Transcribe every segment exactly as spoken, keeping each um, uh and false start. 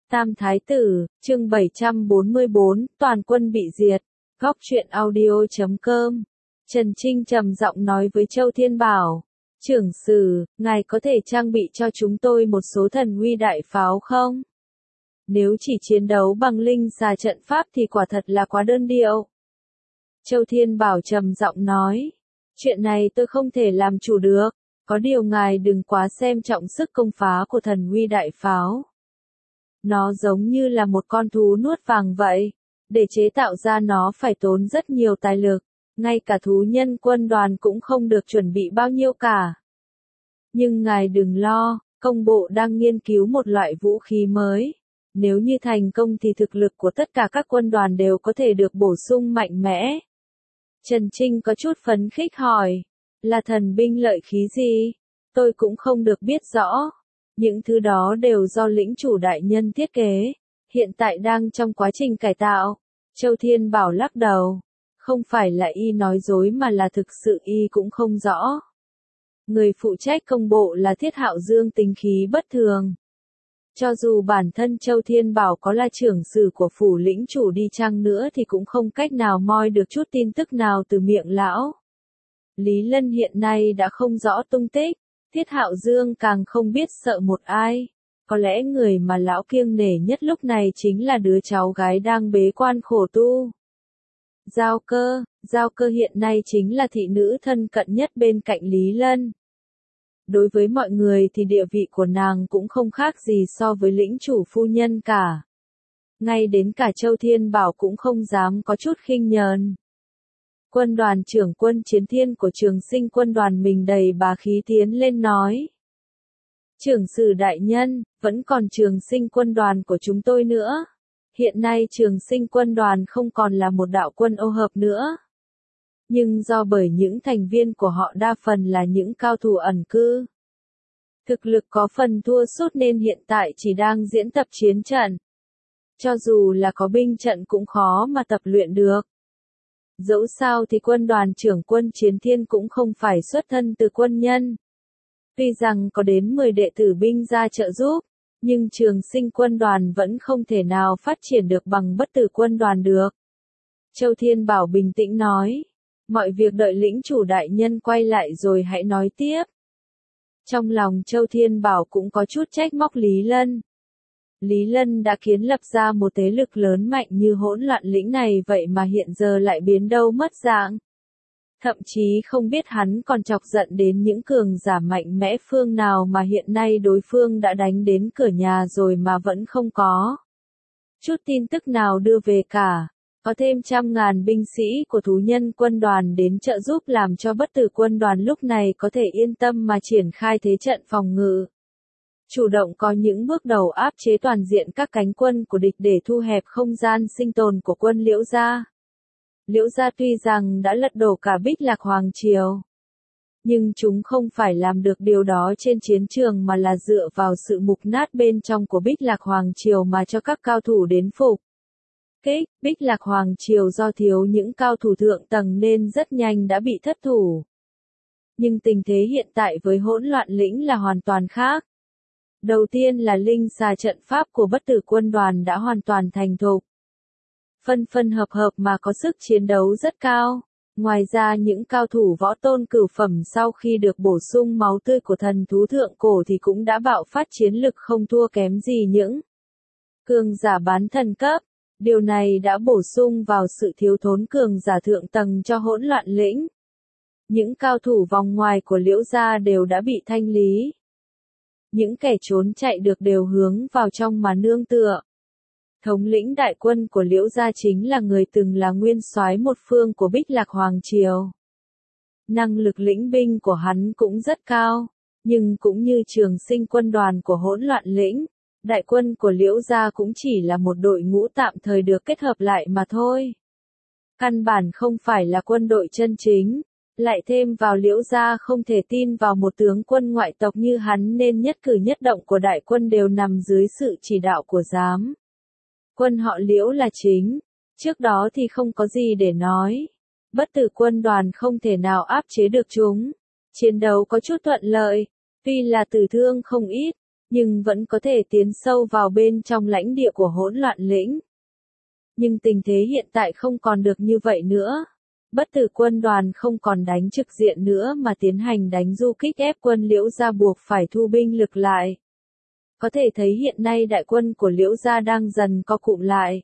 Tam Thái Tử, chương bảy trăm bốn mươi bốn, toàn quân bị diệt. Góc truyện audio chấm com. Trần Trinh trầm giọng nói với Châu Thiên Bảo. Trưởng sử, ngài có thể trang bị cho chúng tôi một số thần uy đại pháo không? Nếu chỉ chiến đấu bằng linh xà trận pháp thì quả thật là quá đơn điệu. Châu Thiên Bảo trầm giọng nói. Chuyện này tôi không thể làm chủ được. Có điều ngài đừng quá xem trọng sức công phá của thần uy đại pháo. Nó giống như là một con thú nuốt vàng vậy. Để chế tạo ra nó phải tốn rất nhiều tài lực. Ngay cả thú nhân quân đoàn cũng không được chuẩn bị bao nhiêu cả. Nhưng ngài đừng lo, công bộ đang nghiên cứu một loại vũ khí mới. Nếu như thành công thì thực lực của tất cả các quân đoàn đều có thể được bổ sung mạnh mẽ. Trần Trinh có chút phấn khích hỏi. Là thần binh lợi khí gì? Tôi cũng không được biết rõ. Những thứ đó đều do lĩnh chủ đại nhân thiết kế. Hiện tại đang trong quá trình cải tạo. Châu Thiên Bảo lắc đầu. Không phải là y nói dối mà là thực sự y cũng không rõ. Người phụ trách công bộ là Thiết Hạo Dương tính khí bất thường. Cho dù bản thân Châu Thiên Bảo có là trưởng sử của phủ lĩnh chủ đi chăng nữa thì cũng không cách nào moi được chút tin tức nào từ miệng lão. Lý Lân hiện nay đã không rõ tung tích, Thiết Hạo Dương càng không biết sợ một ai. Có lẽ người mà lão kiêng nể nhất lúc này chính là đứa cháu gái đang bế quan khổ tu. Giao Cơ, Giao Cơ hiện nay chính là thị nữ thân cận nhất bên cạnh Lý Lân. Đối với mọi người thì địa vị của nàng cũng không khác gì so với lĩnh chủ phu nhân cả. Ngay đến cả Châu Thiên Bảo cũng không dám có chút khinh nhờn. Quân đoàn trưởng quân chiến thiên của Trường Sinh quân đoàn mình đầy bá khí tiến lên nói. Trưởng sử đại nhân, vẫn còn Trường Sinh quân đoàn của chúng tôi nữa. Hiện nay Trường Sinh quân đoàn không còn là một đạo quân ô hợp nữa. Nhưng do bởi những thành viên của họ đa phần là những cao thủ ẩn cư. Thực lực có phần thua sút nên hiện tại chỉ đang diễn tập chiến trận. Cho dù là có binh trận cũng khó mà tập luyện được. Dẫu sao thì quân đoàn trưởng quân chiến thiên cũng không phải xuất thân từ quân nhân. Tuy rằng có đến mười đệ tử binh ra trợ giúp, nhưng Trường Sinh quân đoàn vẫn không thể nào phát triển được bằng bất tử quân đoàn được. Châu Thiên Bảo bình tĩnh nói, mọi việc đợi lĩnh chủ đại nhân quay lại rồi hãy nói tiếp. Trong lòng Châu Thiên Bảo cũng có chút trách móc Lý Lân. Lý Lân đã kiến lập ra một thế lực lớn mạnh như Hỗn Loạn Lĩnh này vậy mà hiện giờ lại biến đâu mất dạng. Thậm chí không biết hắn còn chọc giận đến những cường giả mạnh mẽ phương nào mà hiện nay đối phương đã đánh đến cửa nhà rồi mà vẫn không có chút tin tức nào đưa về cả. Có thêm trăm ngàn binh sĩ của thú nhân quân đoàn đến trợ giúp làm cho bất tử quân đoàn lúc này có thể yên tâm mà triển khai thế trận phòng ngự. Chủ động có những bước đầu áp chế toàn diện các cánh quân của địch để thu hẹp không gian sinh tồn của quân Liễu Gia. Liễu Gia tuy rằng đã lật đổ cả Bích Lạc Hoàng Triều, nhưng chúng không phải làm được điều đó trên chiến trường mà là dựa vào sự mục nát bên trong của Bích Lạc Hoàng Triều mà cho các cao thủ đến phục. Kích, Bích Lạc Hoàng Triều do thiếu những cao thủ thượng tầng nên rất nhanh đã bị thất thủ. Nhưng tình thế hiện tại với Hỗn Loạn Lĩnh là hoàn toàn khác. Đầu tiên là linh xà trận pháp của bất tử quân đoàn đã hoàn toàn thành thục. Phân phân hợp hợp mà có sức chiến đấu rất cao. Ngoài ra những cao thủ võ tôn cửu phẩm sau khi được bổ sung máu tươi của thần thú thượng cổ thì cũng đã bạo phát chiến lực không thua kém gì những cường giả bán thần cấp. Điều này đã bổ sung vào sự thiếu thốn cường giả thượng tầng cho Hỗn Loạn Lĩnh. Những cao thủ vòng ngoài của Liễu Gia đều đã bị thanh lý. Những kẻ trốn chạy được đều hướng vào trong mà nương tựa. Thống lĩnh đại quân của Liễu Gia chính là người từng là nguyên soái một phương của Bích Lạc Hoàng Triều. Năng lực lĩnh binh của hắn cũng rất cao, nhưng cũng như Trường Sinh quân đoàn của Hỗn Loạn Lĩnh, đại quân của Liễu Gia cũng chỉ là một đội ngũ tạm thời được kết hợp lại mà thôi. Căn bản không phải là quân đội chân chính. Lại thêm vào Liễu Gia không thể tin vào một tướng quân ngoại tộc như hắn nên nhất cử nhất động của đại quân đều nằm dưới sự chỉ đạo của giám quân họ Liễu là chính. Trước đó thì không có gì để nói. Bất tử quân đoàn không thể nào áp chế được chúng. Chiến đấu có chút thuận lợi. Tuy là tử thương không ít, nhưng vẫn có thể tiến sâu vào bên trong lãnh địa của hỗn loạn lĩnh. Nhưng tình thế hiện tại không còn được như vậy nữa. Bất tử quân đoàn không còn đánh trực diện nữa mà tiến hành đánh du kích ép quân Liễu Gia buộc phải thu binh lực lại. Có thể thấy hiện nay đại quân của Liễu Gia đang dần co cụm lại.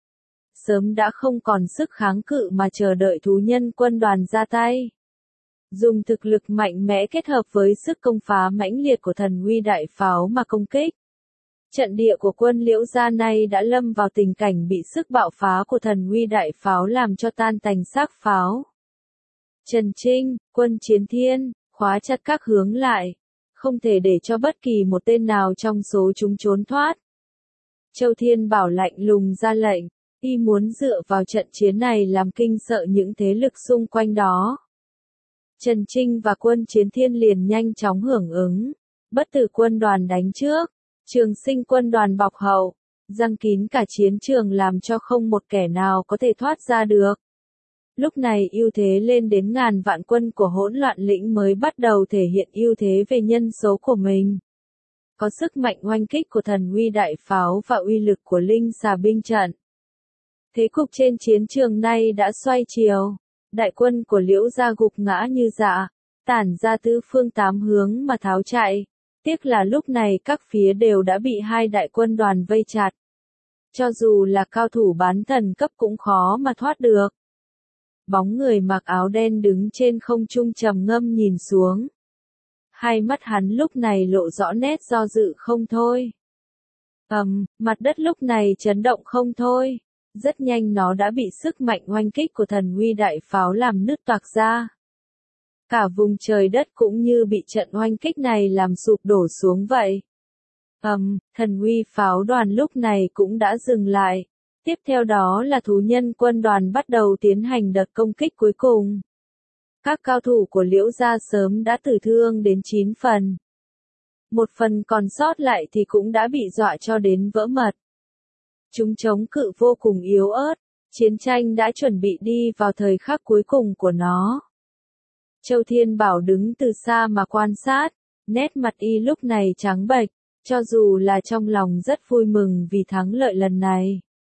Sớm đã không còn sức kháng cự mà chờ đợi thú nhân quân đoàn ra tay. Dùng thực lực mạnh mẽ kết hợp với sức công phá mãnh liệt của thần uy đại pháo mà công kích. Trận địa của quân Liễu Gia này đã lâm vào tình cảnh bị sức bạo phá của thần uy đại pháo làm cho tan tành xác pháo. Trần Trinh, quân Chiến Thiên, khóa chặt các hướng lại. Không thể để cho bất kỳ một tên nào trong số chúng trốn thoát. Châu Thiên Bảo lạnh lùng ra lệnh, y muốn dựa vào trận chiến này làm kinh sợ những thế lực xung quanh đó. Trần Trinh và quân Chiến Thiên liền nhanh chóng hưởng ứng. Bất tử quân đoàn đánh trước. Trường Sinh quân đoàn bọc hậu, giăng kín cả chiến trường làm cho không một kẻ nào có thể thoát ra được. Lúc này ưu thế lên đến ngàn vạn quân của hỗn loạn lĩnh mới bắt đầu thể hiện ưu thế về nhân số của mình. Có sức mạnh oanh kích của thần uy đại pháo và uy lực của linh xà binh trận. Thế cục trên chiến trường này đã xoay chiều. Đại quân của Liễu Gia gục ngã như dạ, tản ra tứ phương tám hướng mà tháo chạy. Tiếc là lúc này các phía đều đã bị hai đại quân đoàn vây chặt. Cho dù là cao thủ bán thần cấp cũng khó mà thoát được. Bóng người mặc áo đen đứng trên không trung trầm ngâm nhìn xuống. Hai mắt hắn lúc này lộ rõ nét do dự không thôi. Ầm, um, mặt đất lúc này chấn động không thôi. Rất nhanh nó đã bị sức mạnh oanh kích của thần uy đại pháo làm nứt toạc ra. Cả vùng trời đất cũng như bị trận oanh kích này làm sụp đổ xuống vậy. Ầm, um, thần uy pháo đoàn lúc này cũng đã dừng lại. Tiếp theo đó là thú nhân quân đoàn bắt đầu tiến hành đợt công kích cuối cùng. Các cao thủ của Liễu Gia sớm đã tử thương đến chín phần. Một phần còn sót lại thì cũng đã bị dọa cho đến vỡ mật. Chúng chống cự vô cùng yếu ớt, chiến tranh đã chuẩn bị đi vào thời khắc cuối cùng của nó. Châu Thiên Bảo đứng từ xa mà quan sát, nét mặt y lúc này trắng bệch, cho dù là trong lòng rất vui mừng vì thắng lợi lần này.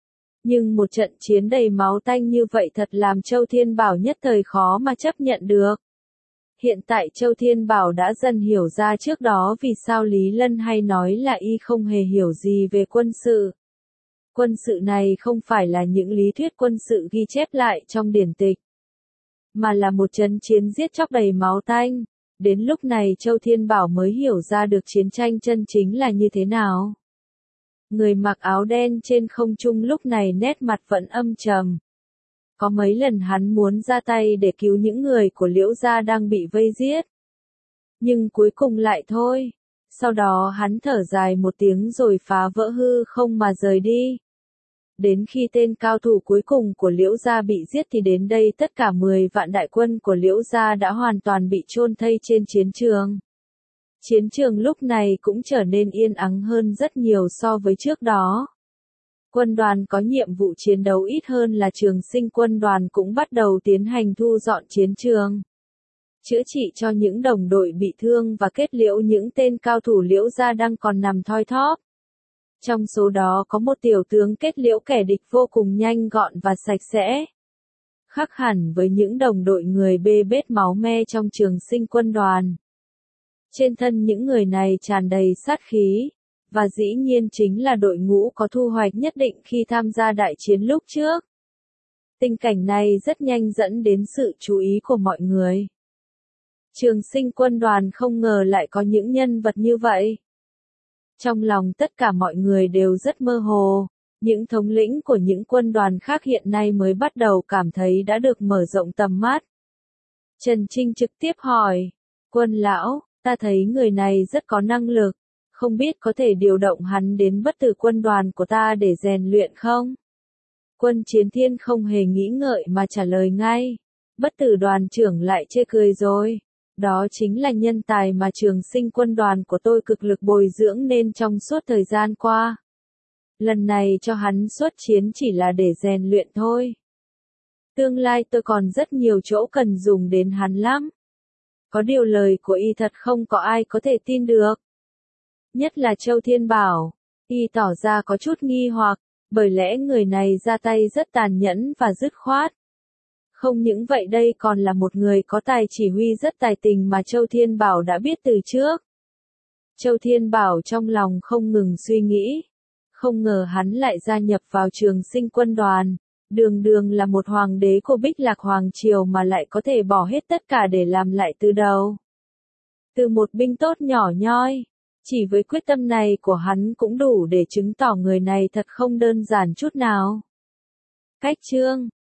Nhưng một trận chiến đầy máu tanh như vậy thật làm Châu Thiên Bảo nhất thời khó mà chấp nhận được. Hiện tại Châu Thiên Bảo đã dần hiểu ra trước đó vì sao Lý Lân hay nói là y không hề hiểu gì về quân sự. Quân sự này không phải là những lý thuyết quân sự ghi chép lại trong điển tịch, mà là một trận chiến giết chóc đầy máu tanh. Đến lúc này Châu Thiên Bảo mới hiểu ra được chiến tranh chân chính là như thế nào. Người mặc áo đen trên không trung lúc này nét mặt vẫn âm trầm. Có mấy lần hắn muốn ra tay để cứu những người của Liễu Gia đang bị vây giết. Nhưng cuối cùng lại thôi. Sau đó hắn thở dài một tiếng rồi phá vỡ hư không mà rời đi. Đến khi tên cao thủ cuối cùng của Liễu Gia bị giết thì đến đây tất cả mười vạn đại quân của Liễu Gia đã hoàn toàn bị chôn thây trên chiến trường. Chiến trường lúc này cũng trở nên yên ắng hơn rất nhiều so với trước đó. Quân đoàn có nhiệm vụ chiến đấu ít hơn là Trường Sinh quân đoàn cũng bắt đầu tiến hành thu dọn chiến trường. Chữa trị cho những đồng đội bị thương và kết liễu những tên cao thủ Liễu Gia đang còn nằm thoi thóp. Trong số đó có một tiểu tướng kết liễu kẻ địch vô cùng nhanh gọn và sạch sẽ. Khác hẳn với những đồng đội người bê bết máu me trong Trường Sinh quân đoàn. Trên thân những người này tràn đầy sát khí, và dĩ nhiên chính là đội ngũ có thu hoạch nhất định khi tham gia đại chiến lúc trước. Tình cảnh này rất nhanh dẫn đến sự chú ý của mọi người. Trường Sinh quân đoàn không ngờ lại có những nhân vật như vậy. Trong lòng tất cả mọi người đều rất mơ hồ, những thống lĩnh của những quân đoàn khác hiện nay mới bắt đầu cảm thấy đã được mở rộng tầm mắt. Trần Trinh trực tiếp hỏi, quân lão, ta thấy người này rất có năng lực, không biết có thể điều động hắn đến bất tử quân đoàn của ta để rèn luyện không? Quân Chiến Thiên không hề nghĩ ngợi mà trả lời ngay, bất tử đoàn trưởng lại chê cười rồi. Đó chính là nhân tài mà Trường Sinh quân đoàn của tôi cực lực bồi dưỡng nên trong suốt thời gian qua. Lần này cho hắn xuất chiến chỉ là để rèn luyện thôi. Tương lai tôi còn rất nhiều chỗ cần dùng đến hắn lắm. Có điều lời của y thật không có ai có thể tin được. Nhất là Châu Thiên Bảo, y tỏ ra có chút nghi hoặc, bởi lẽ người này ra tay rất tàn nhẫn và dứt khoát. Không những vậy đây còn là một người có tài chỉ huy rất tài tình mà Châu Thiên Bảo đã biết từ trước. Châu Thiên Bảo trong lòng không ngừng suy nghĩ. Không ngờ hắn lại gia nhập vào Trường Sinh quân đoàn. Đường đường là một hoàng đế của Bích Lạc Hoàng Triều mà lại có thể bỏ hết tất cả để làm lại từ đầu. Từ một binh tốt nhỏ nhoi. Chỉ với quyết tâm này của hắn cũng đủ để chứng tỏ người này thật không đơn giản chút nào. Cách chương